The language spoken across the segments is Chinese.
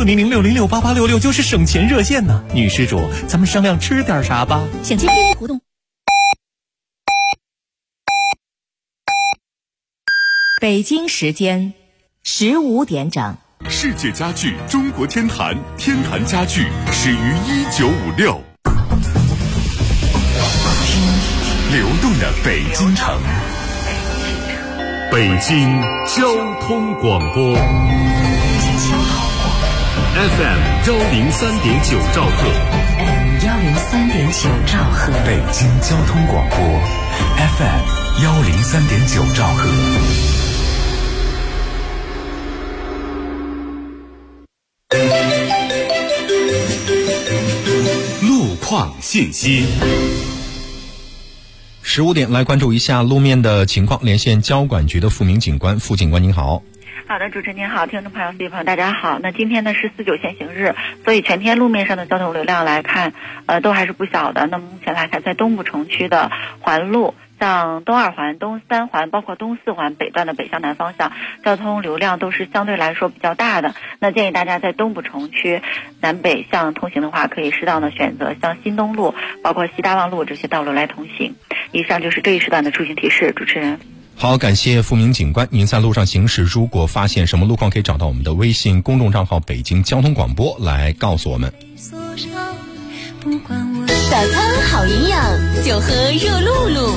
0400606866就是省钱热线呢。女施主，咱们商量吃点啥吧？ 享今天活动。北京时间15点整。 世界家具中国天坛，天坛家具始于1956。流动的北京城，北京交通广播 FM 103.9兆赫， 103.9兆赫， 北京交通广播 FM 103.9兆赫。路况信息。 15点来关注一下路面的情况，连线交管局的付明警官。付警官您好。 好的，主持人您好，听众朋友、司机朋友大家好。那今天呢是4、9限行日，所以全天路面上的交通流量来看，都还是不小的。那么目前来看，在东部城区的环路，像东2环、东3环，包括东4环北段的北向南方向，交通流量都是相对来说比较大的。那建议大家在东部城区南北向通行的话，可以适当的选择像新东路、包括西大望路这些道路来通行。以上就是这一时段的出行提示，主持人。 好，感谢付明警官。您在路上行驶，如果发现什么路况，可以找到我们的微信公众账号北京交通广播来告诉我们。 早餐好营养，就喝热露露。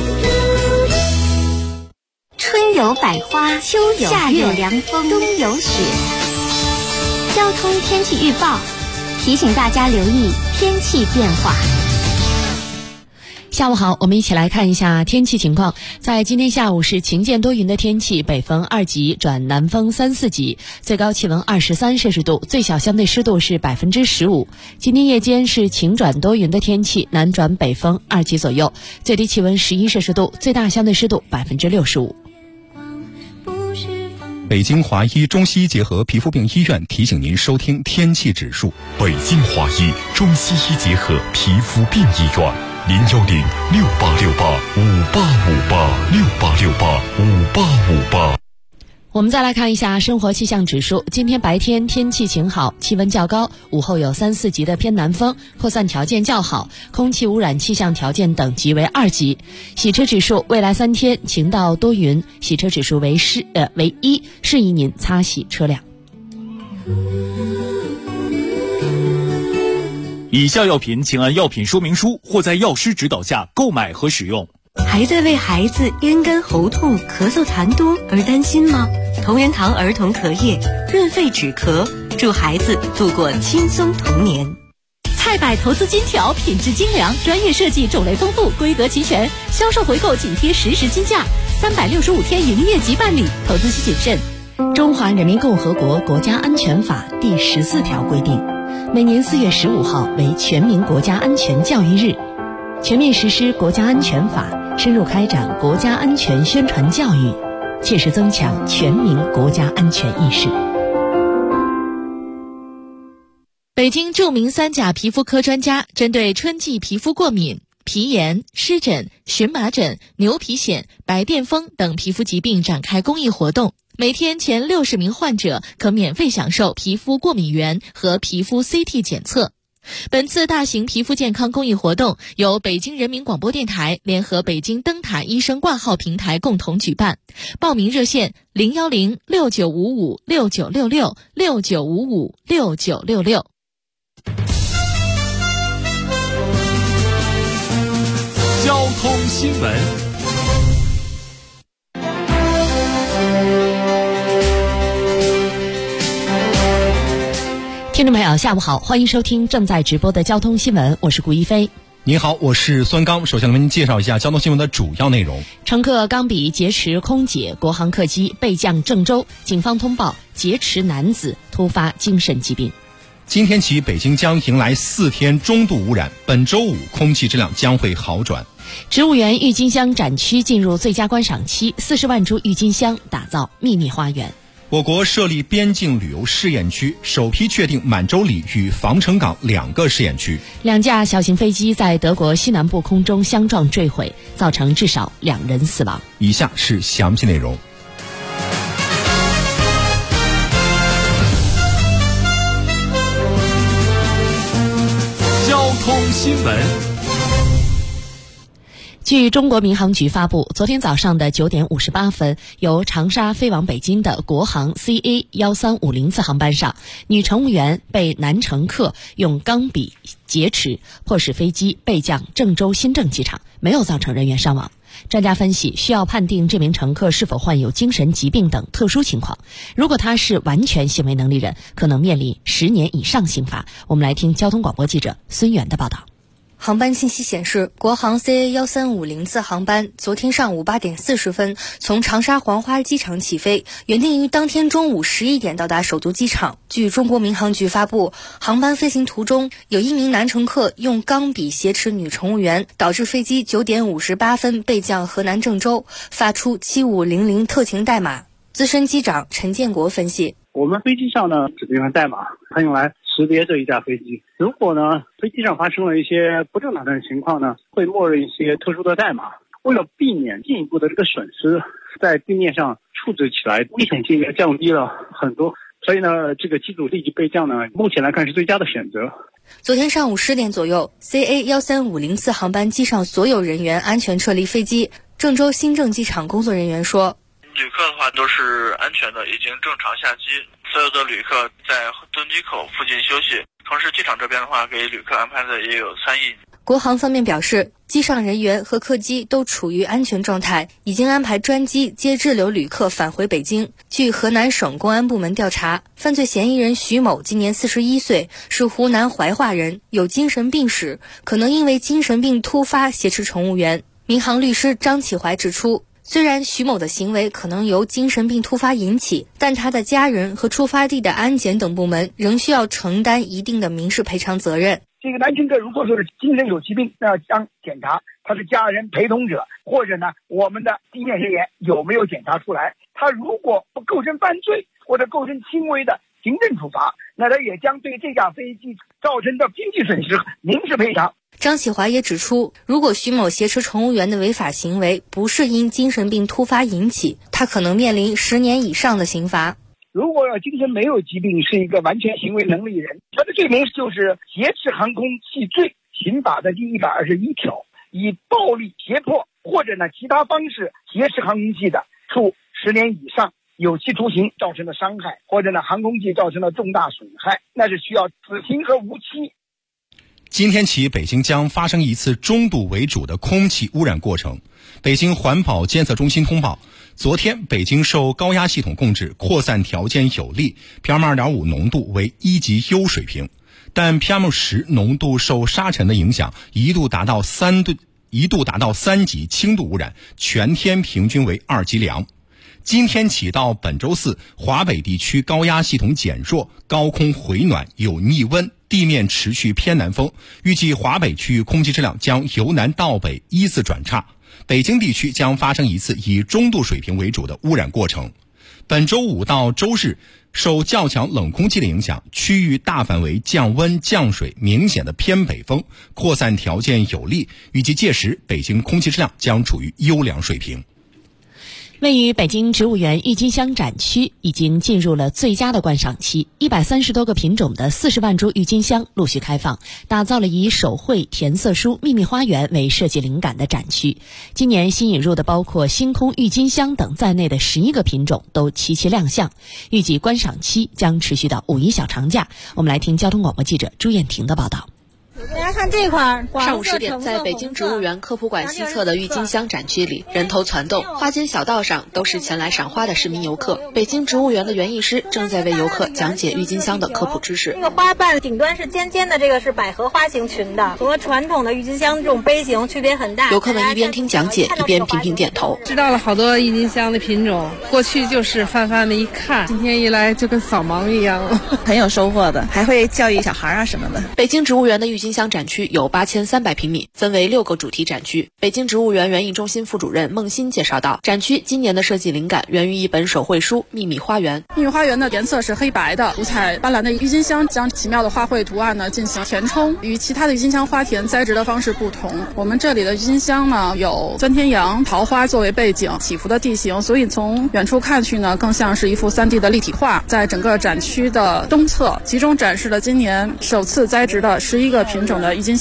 春有百花，秋有夏有凉风，冬有雪。交通天气预报提醒大家留意天气变化。 下午好，我们一起来看一下天气情况。在今天下午是晴间多云的天气，北风2级转南风3、4级，最高气温23摄氏度，最小相对湿度是15%。今天夜间是晴转多云的天气，南转北风2级左右，最低气温11摄氏度，最大相对湿度65%。 北京华医中西医结合皮肤病医院提醒您收听天气指数。 北京华医中西医结合皮肤病医院，0106868585858，68685858。 我们再来看一下生活气象指数。今天白天天气晴好，气温较高，午后有3、4级的偏南风，扩散条件较好，空气污染气象条件等级为2级。洗车指数未来3天晴到多云，洗车指数为1，适宜您擦洗车辆。 以下药品请按药品说明书或在药师指导下购买和使用。 还在为孩子咽干喉痛、咳嗽痰多而担心吗？同仁堂儿童咳液润肺止咳，助孩子度过轻松童年。 菜百投资金条，品质精良，专业设计，种类丰富，规格齐全，销售回购紧贴实时金价，365天营业即办理，投资需谨慎。 中华人民共和国国家安全法第14条规定，每年4月15号为全民国家安全教育日，全面实施国家安全法，深入开展国家安全宣传教育，切实增强全民国家安全意识。北京著名3甲皮肤科专家针对春季皮肤过敏、皮炎、湿疹、荨麻疹、牛皮癣、白癜风等皮肤疾病展开公益活动，每天前60名患者可免费享受皮肤过敏原和皮肤 CT 检测。本次大型皮肤健康公益活动由北京人民广播电台联合北京灯塔医生挂号平台共同举办，报名热线010-6955-6966，6955-6966。 交通新闻。 听众朋友下午好，欢迎收听正在直播的交通新闻，我是顾一飞。 您好，我是孙刚。首先为您介绍一下交通新闻的主要内容。 乘客刚比劫持空姐，国航客机备降郑州，警方通报劫持男子突发精神疾病。 今天起，北京将迎来4天中度污染，本周5空气质量将会好转。 植物园郁金香展区进入最佳观赏期，40万株郁金香打造秘密花园。 我国设立边境旅游试验区，首批确定满洲里与防城港2个试验区。 2架小型飞机在德国西南部空中相撞坠毁，造成至少2人死亡。 以下是详细内容。 新闻。 据中国民航局发布，昨天早上的9点58分，由长沙飞往北京的国航 CA1350次航班上，女乘务员被男乘客用钢笔劫持，迫使飞机备降郑州新郑机场，没有造成人员伤亡。专家分析，需要判定这名乘客是否患有精神疾病等特殊情况。如果他是完全行为能力人，可能面临10年以上刑罚。我们来听交通广播记者孙源的报道。 航班信息显示，国航 CA1350次航班昨天上午8点40分从长沙黄花机场起飞，原定于当天中午11点到达首都机场。据中国民航局发布，航班飞行途中有一名男乘客用钢笔挟持女乘务员，导致飞机9点58分备降河南郑州，发出7500特勤代码。资深机长陈建国分析， 我们飞机上呢指定了代码，它用来识别这一架飞机。如果呢飞机上发生了一些不正常的情况呢，会默认一些特殊的代码。为了避免进一步的这个损失，在地面上处置起来危险性也降低了很多。所以呢，这个机组立即备降呢，目前来看是最佳的选择。 昨天上午10点左右 ，CA1350次航班机上所有人员安全撤离飞机。郑州新郑机场工作人员说， 旅客的话都是安全的，已经正常下机，所有的旅客在登机口附近休息。同时机场这边的话，给旅客安排的也有3亿。 国航方面表示，机上人员和客机都处于安全状态，已经安排专机接滞留旅客返回北京。据河南省公安部门调查，犯罪嫌疑人徐某今年41岁，是湖南怀化人，有精神病史，可能因为精神病突发挟持乘务员。民航律师张启怀指出，虽然徐某的行为可能由精神病突发引起，但他的家人和出发地的安检等部门仍需要承担一定的民事赔偿责任。 这个男乘客如果说是精神有疾病，那将检查他是家人陪同者，或者呢我们的地面人员有没有检查出来。他如果不构成犯罪或者构成轻微的行政处罚，那他也将对这架飞机造成的经济损失民事赔偿。 张启华也指出，如果徐某挟持乘务员的违法行为不是因精神病突发引起，他可能面临10年以上的刑罚。 如果精神没有疾病，是一个完全行为能力人，他的罪名就是挟持航空器罪，刑法的第121条，以暴力胁迫或者呢其他方式挟持航空器的，处10年以上有期徒刑造成的伤害，或者呢航空器造成的重大损害，那是需要死刑和无期。 今天起，北京将发生一次中度为主的空气污染过程。北京环保监测中心通报，昨天北京受高压系统控制，扩散条件有利， PM2.5 浓度为1级优水平，但 PM10 浓度受沙尘的影响，一度达到3级轻度污染，全天平均为2级良。今天起到本周四，华北地区高压系统减弱，高空回暖，有逆温，地面持续偏南风，预计华北区域空气质量将由南到北依次转差，北京地区将发生一次以中度水平为主的污染过程。本周五到周日，受较强冷空气的影响，区域大范围降温降水，明显的偏北风，扩散条件有利，预计届时北京空气质量将处于优良水平。 位于北京植物园郁金香展区已经进入了最佳的观赏期，130多个品种的40万株郁金香陆续开放，打造了以手绘、填色书、秘密花园为设计灵感的展区。今年新引入的包括星空郁金香等在内的11个品种都齐齐亮相，预计观赏期将持续到5一小长假。我们来听交通广播记者朱艳婷的报道。 大家看这块， 上午10点，在北京植物园科普馆西侧的郁金香展区里，人头攒动，花间小道上都是前来赏花的市民游客。北京植物园的园艺师正在为游客讲解郁金香的科普知识。 这个花瓣顶端是尖尖的，这个是百合花型群的，和传统的郁金香这种杯型区别很大。 游客们一边听讲解，一边频频点头。 知道了好多郁金香的品种，过去就是泛泛的一看，今天一来就跟扫盲一样， 很有收获的，还会教育小孩啊什么的。 北京植物园的郁金香展区有8300平米，分为6个主题展区。北京植物园园艺中心副主任孟欣介绍到，展区今年的设计灵感源于一本手绘书《秘密花园》。 秘密花园的颜色是黑白的，五彩斑斓的郁金香将奇妙的花卉图案呢进行填充，与其他的郁金香花田栽植的方式不同。我们这里的郁金香呢有钻天杨、桃花作为背景，起伏的地形，所以从远处看去呢更像是一幅3D 的立体画。在整个展区的东侧，集中展示了今年首次栽植的11个品种的郁金香。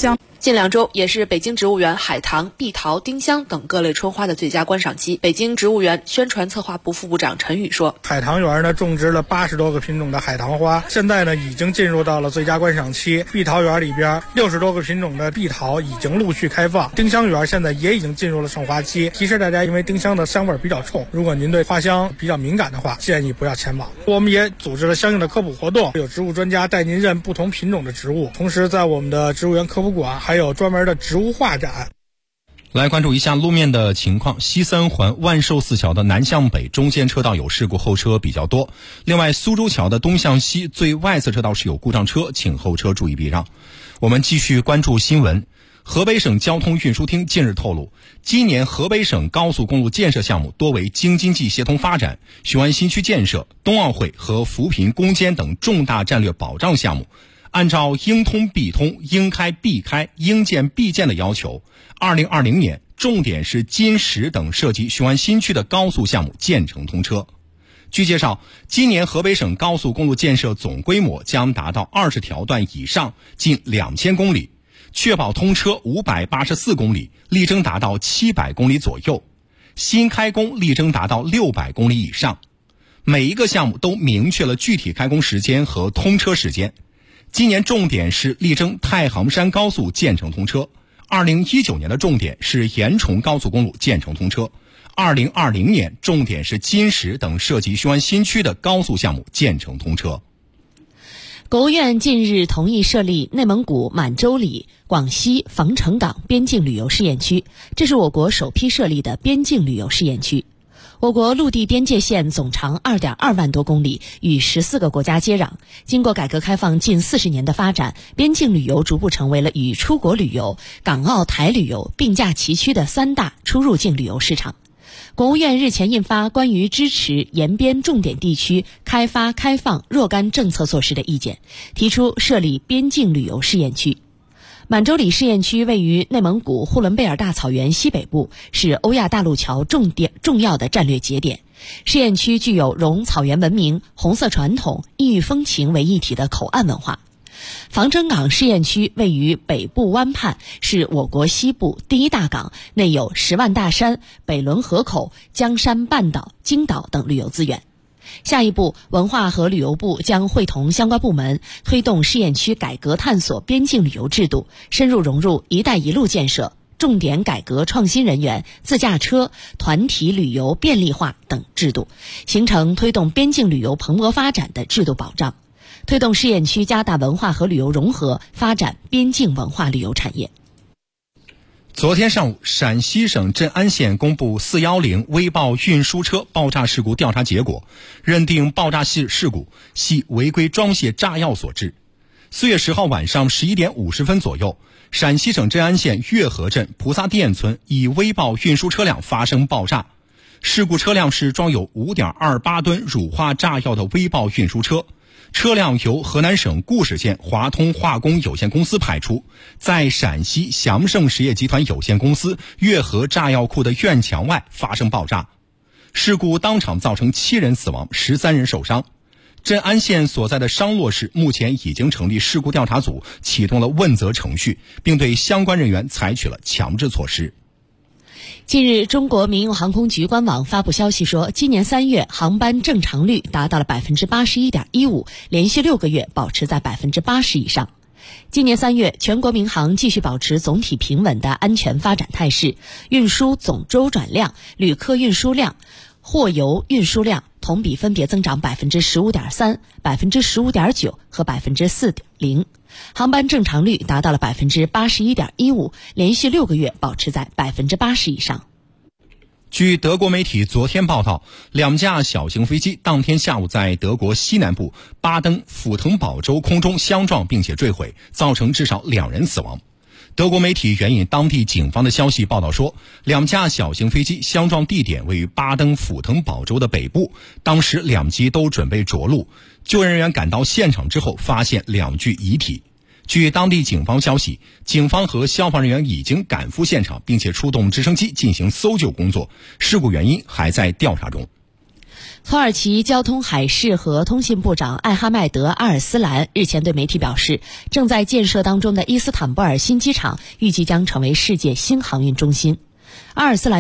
近2周也是北京植物园海棠、碧桃、丁香等各类春花的最佳观赏期。北京植物园宣传策划部副部长陈宇说， 海棠园呢种植了80多个品种的海棠花，现在呢已经进入到了最佳观赏期。碧桃园里边60多个品种的碧桃已经陆续开放，丁香园现在也已经进入了盛花期。提示大家，因为丁香的香味比较冲，如果您对花香比较敏感的话，建议不要前往。我们也组织了相应的科普活动，有植物专家带您认不同品种的植物，同时在我们的植物园科普馆还有专门的植物画展。 来关注一下路面的情况，西三环万寿寺桥的南向北中间车道有事故，后车比较多。另外，苏州桥的东向西最外侧车道是有故障车，请后车注意避让。我们继续关注新闻。河北省交通运输厅近日透露，今年河北省高速公路建设项目多为京津冀协同发展、雄安新区建设、冬奥会和扶贫攻坚等重大战略保障项目。按照应通必通、应开必开、应建必建的要求，2020年重点是金石等涉及雄安新区的高速项目建成通车。据介绍，今年河北省高速公路建设总规模将达到20条段以上，近2000公里，确保通车584公里，力争达到700公里左右，新开工力争达到600公里以上。每一个项目都明确了具体开工时间和通车时间。今年重点是力争太行山高速建成通车，2019年的重点是延崇高速公路建成通车，2020年重点是金石等涉及雄安新区的高速项目建成通车。 国务院近日同意设立内蒙古满洲里、广西防城港边境旅游试验区，这是我国首批设立的边境旅游试验区。我国陆地边界线总长2.2万多公里，与14个国家接壤。经过改革开放近40年的发展，边境旅游逐步成为了与出国旅游、港澳台旅游并驾齐驱的3大出入境旅游市场。国务院日前印发关于支持沿边重点地区开发开放若干政策措施的意见，提出设立边境旅游试验区。满洲里试验区位于内蒙古呼伦贝尔大草原西北部，是欧亚大陆桥重要的战略节点。试验区具有融草原文明、红色传统、异域风情为一体的口岸文化。防城港试验区位于北部湾畔，是我国西部第一大港，内有10万大山、北仑河口、江山半岛、金岛等旅游资源。下一步，文化和旅游部将会同相关部门推动试验区改革探索边境旅游制度，深入融入“一带一路”建设，重点改革创新人员、自驾车、团体旅游便利化等制度，形成推动边境旅游蓬勃发展的制度保障，推动试验区加大文化和旅游融合，发展边境文化旅游产业。 昨天上午，陕西省镇安县公布410微爆运输车爆炸事故调查结果，认定爆炸事故系违规装卸炸药所致。4月10号晚上11点50分左右，陕西省镇安县月河镇菩萨店村一微爆运输车辆发生爆炸。事故车辆是装有 5.28 吨乳化炸药的微爆运输车，车辆由河南省固始县华通化工有限公司派出，在陕西祥盛实业集团有限公司月河炸药库的院墙外发生爆炸。事故当场造成7人死亡，13人受伤。镇安县所在的商洛市目前已经成立事故调查组，启动了问责程序，并对相关人员采取了强制措施。 近日，中国民用航空局官网发布消息说，今年3月航班正常率达到了 81.15%， 连续6个月保持在 80% 以上。今年3月，全国民航继续保持总体平稳的安全发展态势，运输总周转量、旅客运输量、货邮运输量同比分别增长 15.3%、15.9% 和 4.0%， 航班正常率达到了 81.15%， 连续6个月保持在 80% 以上。 据德国媒体昨天报道，2架小型飞机当天下午在德国西南部巴登符腾堡州空中相撞并且坠毁，造成至少2人死亡。德国媒体援引当地警方的消息报道说，2架小型飞机相撞地点位于巴登符腾堡州的北部，当时2机都准备着陆。救援人员赶到现场之后，发现2具遗体。据当地警方消息，警方和消防人员已经赶赴现场，并且出动直升机进行搜救工作，事故原因还在调查中。 土耳其交通、海事和通信部长艾哈迈德·阿尔斯兰日前对媒体表示，正在建设当中的伊斯坦布尔新机场预计将成为世界新航运中心。阿尔斯兰